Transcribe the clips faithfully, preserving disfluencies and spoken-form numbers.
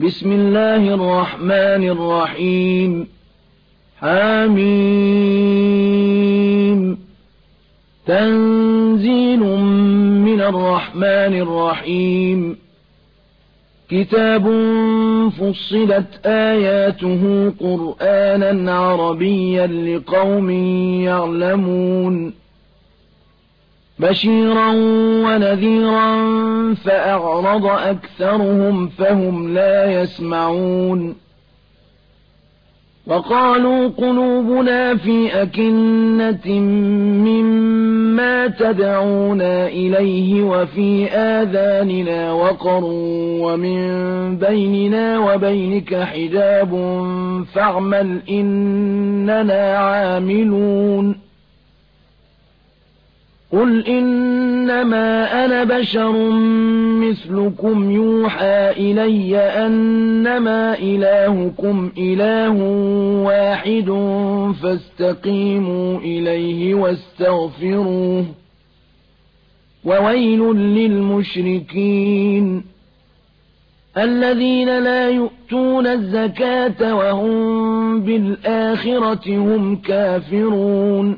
بسم الله الرحمن الرحيم حميم تنزيل من الرحمن الرحيم كتاب فصلت آياته قرآنا عربيا لقوم يعلمون بشيرا ونذيرا فأعرض أكثرهم فهم لا يسمعون وقالوا قلوبنا في أكنة مما تدعونا إليه وفي آذاننا وقر ومن بيننا وبينك حجاب فاعمل إننا عاملون قل إنما أنا بشر مثلكم يوحى إلي أنما إلهكم إله واحد فاستقيموا إليه واستغفروه وويل للمشركين الذين لا يؤتون الزكاة وهم بالآخرة هم كافرون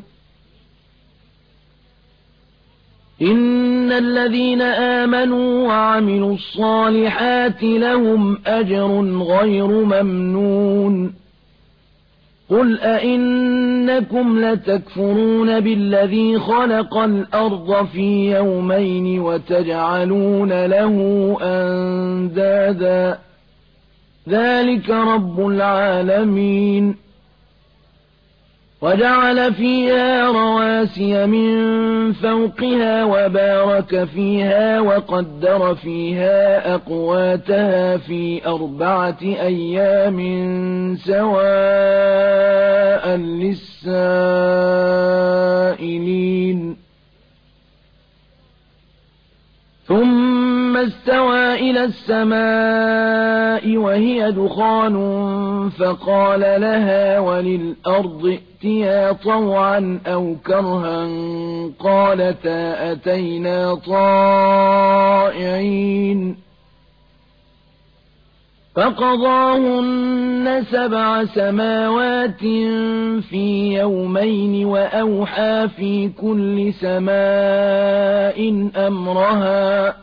إن الذين آمنوا وعملوا الصالحات لهم أجر غير ممنون قل أئنكم لتكفرون بالذي خلق الأرض في يومين وتجعلون له أندادا ذلك رب العالمين وجعل فيها رواسي من فوقها وبارك فيها وقدر فيها أقواتها في أربعة أيام سواء للسائلين ثم استوى إلى السماء وهي دخان فقال لها وللأرض ائتيا طوعا أو كرها قالتا أتينا طائعين فقضاهن سبع سماوات في يومين وأوحى في كل سماء أمرها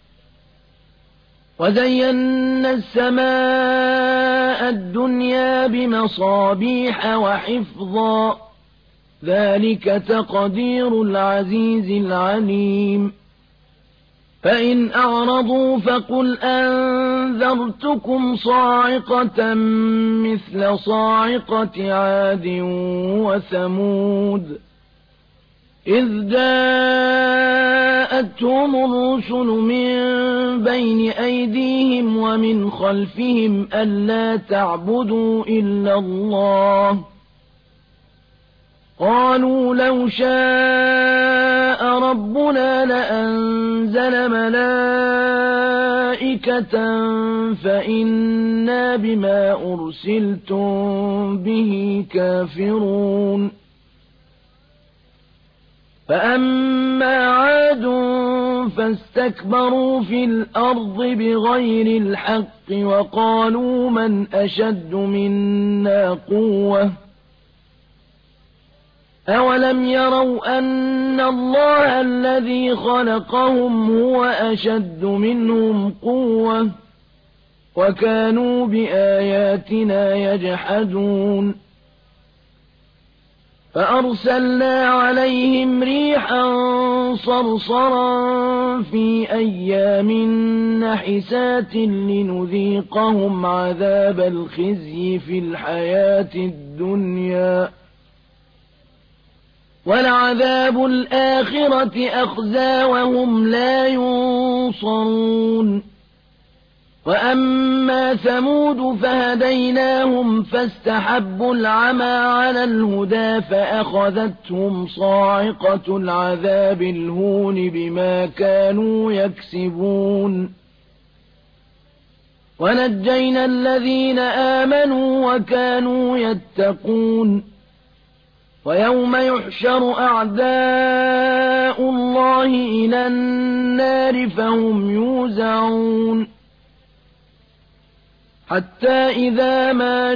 وزينا السماء الدنيا بمصابيح وحفظا ذلك تقدير العزيز العليم فإن أعرضوا فقل أنذرتكم صاعقة مثل صاعقة عاد وثمود إذ جاءتهم الرسل من بين أيديهم ومن خلفهم ألا تعبدوا إلا الله قالوا لو شاء ربنا لأنزل ملائكة فإنا بما أرسلتم به كافرون فأما عاد فاستكبروا في الأرض بغير الحق وقالوا من أشد منا قوة أولم يروا أن الله الذي خلقهم هو أشد منهم قوة وكانوا بآياتنا يجحدون فأرسلنا عليهم ريحا صرصرا في أيام نحسات لنذيقهم عذاب الخزي في الحياة الدنيا ولعذاب الآخرة أخزى وهم لا ينصرون وأما ثمود فهديناهم فاستحبوا العمى على الهدى فأخذتهم صاعقة العذاب الهون بما كانوا يكسبون ونجينا الذين آمنوا وكانوا يتقون ويوم يحشر أعداء الله إلى النار فهم يوزعون حتى إذا ما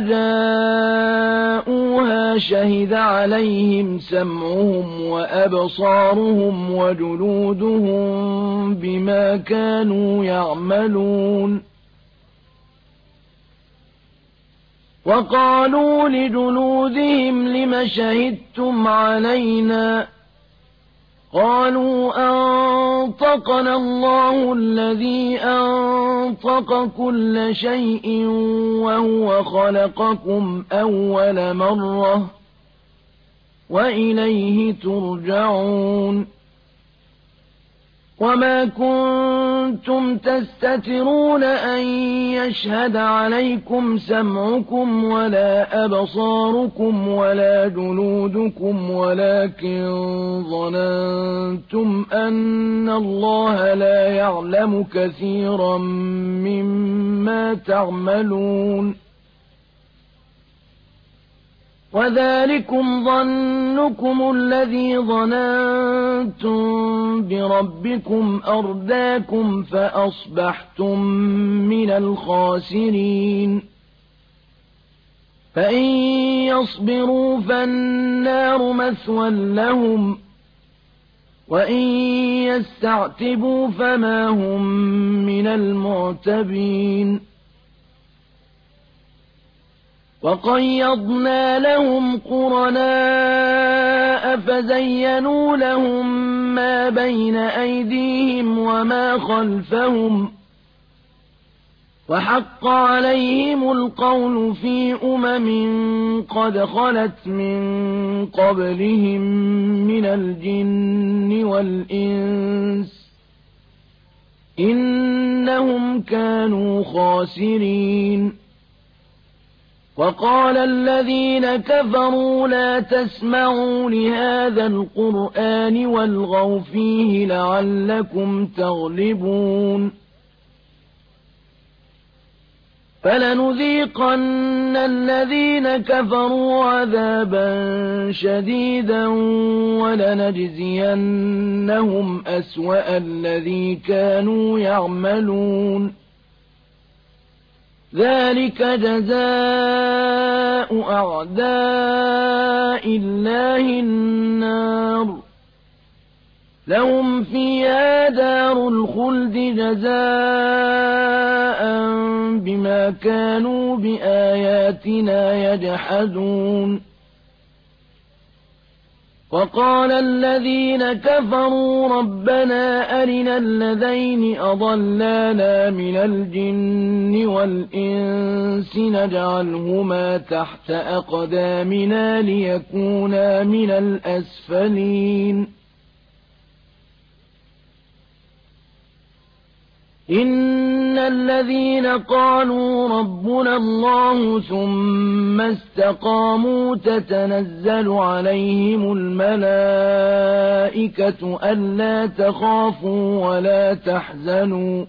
جاءوها شهد عليهم سمعهم وأبصارهم وجلودهم بما كانوا يعملون وقالوا لجلودهم لم شهدتم علينا قالوا أنطقنا الله الذي أنطق كل شيء وهو خلقكم أول مرة وإليه ترجعون وما كنتم تستترون أن يشهد عليكم سمعكم ولا أبصاركم ولا جلودكم ولكن ظننتم أن الله لا يعلم كثيرا مما تعملون وذلكم ظنكم الذي ظننتم بربكم أرداكم فأصبحتم من الخاسرين فإن يصبروا فالنار مثوى لهم وإن يستعتبوا فما هم من المعتبين وقيضنا لهم قرناء فزينوا لهم ما بين أيديهم وما خلفهم وحق عليهم القول في أمم قد خلت من قبلهم من الجن والإنس إنهم كانوا خاسرين وقال الذين كفروا لا تسمعوا لهذا القرآن والغوا فيه لعلكم تغلبون فلنذيقن الذين كفروا عذابا شديدا ولنجزينهم أسوأ الذي كانوا يعملون ذلك جزاء أعداء الله النار لهم فيها دار الخلد جزاء بما كانوا بآياتنا يجحدون وقال الذين كفروا ربنا أرنا الذين أضلانا من الجن والإنس نجعلهما تحت أقدامنا ليكونا من الأسفلين إن الذين قالوا ربنا الله ثم استقاموا تتنزل عليهم الملائكة ألا تخافوا ولا تحزنوا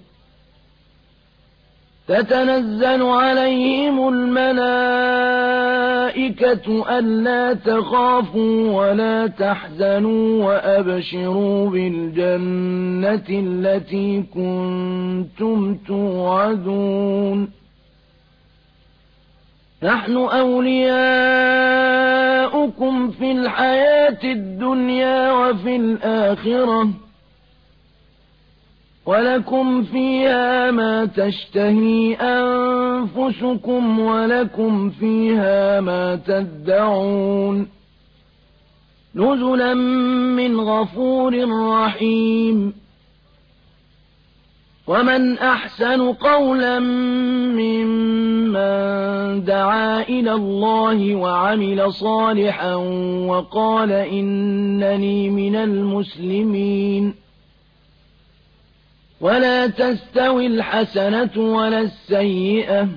تتنزل عليهم الملائكة ألا تخافوا ولا تحزنوا وأبشروا بالجنة التي كنتم توعدون نحن أولياؤكم في الحياة الدنيا وفي الآخرة ولكم فيها ما تشتهي أنفسكم ولكم فيها ما تدعون نزلا من غفور رحيم ومن أحسن قولا ممن دعا إلى الله وعمل صالحا وقال إنني من المسلمين ولا تستوي الحسنة ولا السيئة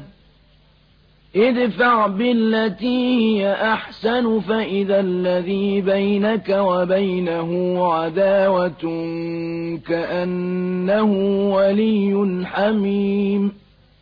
ادفع بالتي هي أحسن فإذا الذي بينك وبينه عداوة كأنه ولي حميم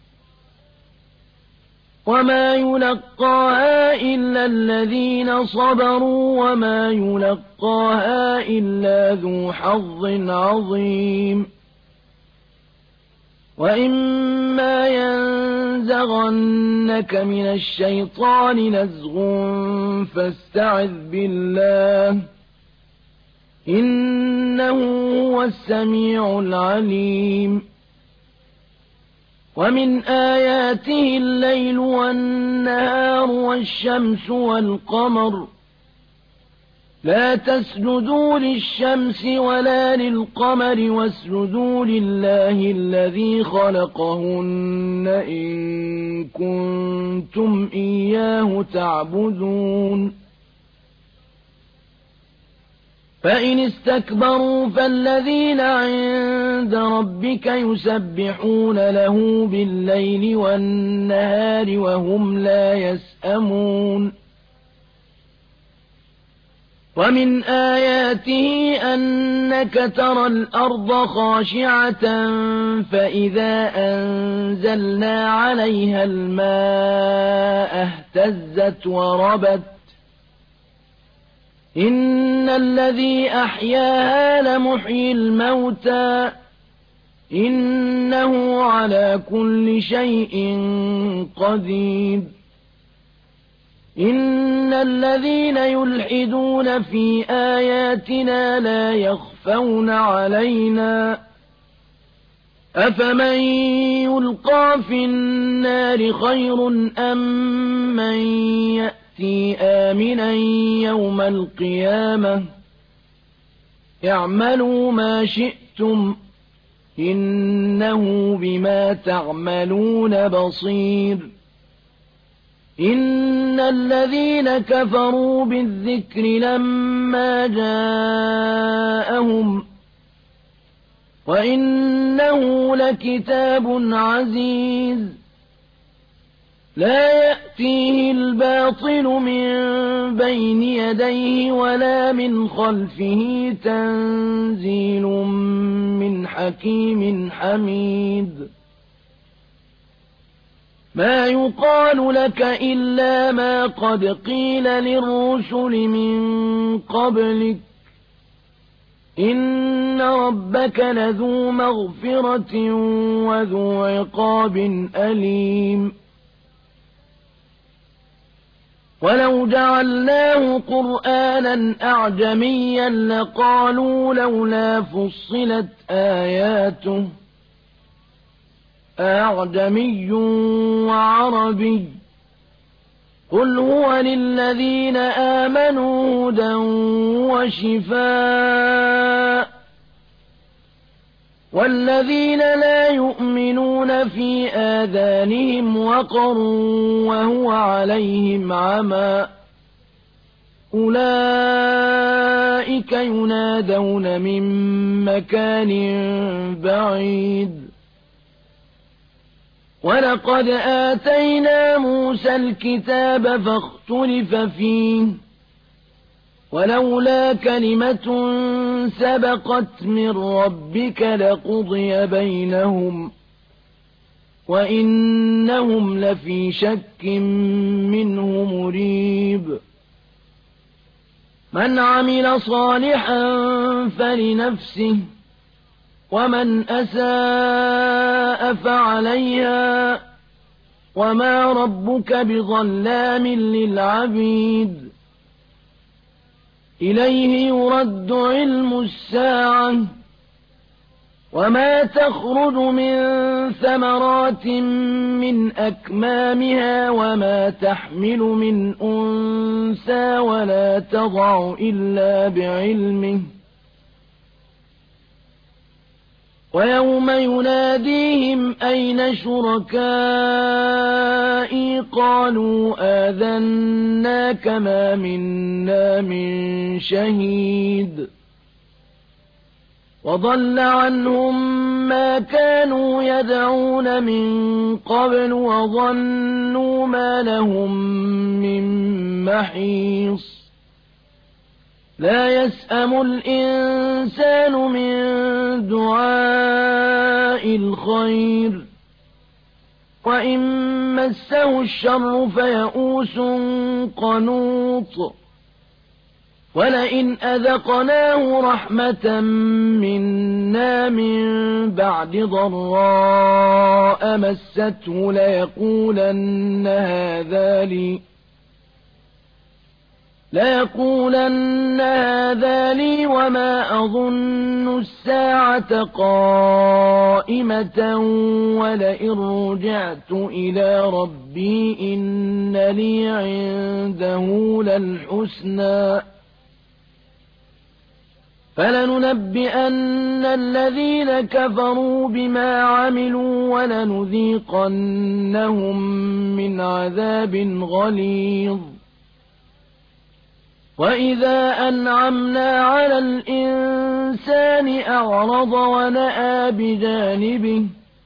وما يلقاها إلا الذين صبروا وما يلقاها إلا ذو حظ عظيم وإما ينزغنك ينزغنك من الشيطان نزغ فاستعذ بالله إنه هو السميع العليم ومن آياته الليل والنهار والشمس والقمر لا تسجدوا للشمس ولا للقمر واسجدوا لله الذي خلقهن إن كنتم إياه تعبدون فإن استكبروا فالذين عند ربك يسبحون له بالليل والنهار وهم لا يسأمون ومن آياته أنك ترى الأرض خاشعة فإذا أنزلنا عليها الماء اهتزت وربت إن الذي أحياها لمحيي الموتى إنه على كل شيء قدير إن الذين يلحدون في آياتنا لا يخفون علينا أفمن يلقى في النار خير أم من يأتي آمنا يوم القيامة اعملوا ما شئتم إنه بما تعملون بصير إن الذين كفروا بالذكر لما جاءهم وإنه لكتاب عزيز لا يأتيه الباطل من بين يديه ولا من خلفه تنزيل من حكيم حميد ما يقال لك إلا ما قد قيل للرسل من قبلك إن ربك لذو مغفرة وذو عقاب أليم ولو جعلناه قرآنا أعجميا لقالوا لولا فصلت آياته أعجمي وعربي قل هو للذين آمنوا هدى وشفاء والذين لا يؤمنون في آذانهم وقر وهو عليهم عمى أولئك ينادون من مكان بعيد ولقد آتينا موسى الكتاب فاختلف فيه ولولا كلمة سبقت من ربك لقضي بينهم وإنهم لفي شك منه مريب من عمل صالحا فلنفسه ومن أساء فعليها وما ربك بظلام للعبيد إليه يرد علم الساعة وما تخرج من ثمرات من أكمامها وما تحمل من أنثى ولا تضع إلا بعلمه ويوم يناديهم أين شركائي قالوا آذناك ما منا من شهيد وضل عنهم ما كانوا يدعون من قبل وظنوا ما لهم من محيص لا يسأم الإنسان من دعاء الخير وإن مسه الشر فيئوس قنوط وَلَئِنْ أَذَقْنَاهُ رَحْمَةً مِنَّا مِن بَعْدِ ضَرَّاءَ مَسَّتْهُ لَيَقُولَنَّ هَٰذَا لِي لَيَقُولَنَّ هَٰذَا لِي وَمَا أَظُنُّ السَّاعَةَ قَائِمَةً وَلَئِن رُّجِعْتُ إِلَىٰ رَبِّي إِنَّ لِي عِندَهُ لَلْحُسْنَىٰ فَلَنُنَبِّئَنَّ الَّذِينَ كَفَرُوا بِمَا عَمِلُوا وَلَنُذِيقَنَّهُم مِّنْ عَذَابٍ غَلِيظٍ وَإِذَا أَنْعَمْنَا عَلَى الْإِنسَانِ أَعْرَضَ وَنَأَىٰ بِجَانِبِهِ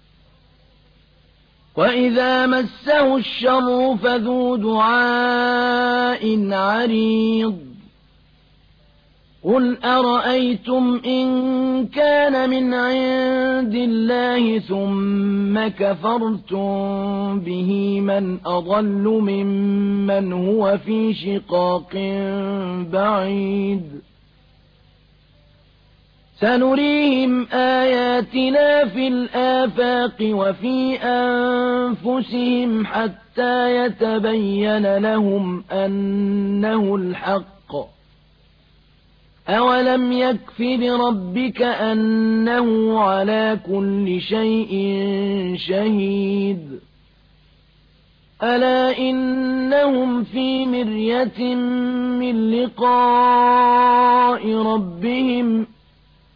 وَإِذَا مَسَّهُ الشَّرُّ فَذُو دُعَاءٍ عَرِيضٍ قُلْ أَرَأَيْتُمْ إِن كَانَ مِنْ عِندِ اللَّهِ ثُمَّ كَفَرْتُم بِهِ مَنْ أَضَلُّ مِمَّنْ هُوَ فِي شِقَاقٍ بَعِيدٍ سَنُرِيهِمْ آيَاتِنَا فِي الْآفَاقِ وَفِي أَنفُسِهِمْ حَتَّىٰ يَتَبَيَّنَ لَهُمْ أَنَّهُ الْحَقُّ أَوَلَمْ يَكْفِ بِرَبِّكَ أَنَّهُ عَلَىٰ كُلِّ شَيْءٍ شَهِيدٌ أَلَا إِنَّهُمْ فِي مِرْيَةٍ مِّن لِّقَاءِ رَبِّهِمْ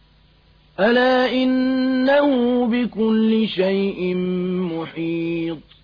أَلَا إِنَّهُ بِكُلِّ شَيْءٍ مُّحِيطٌ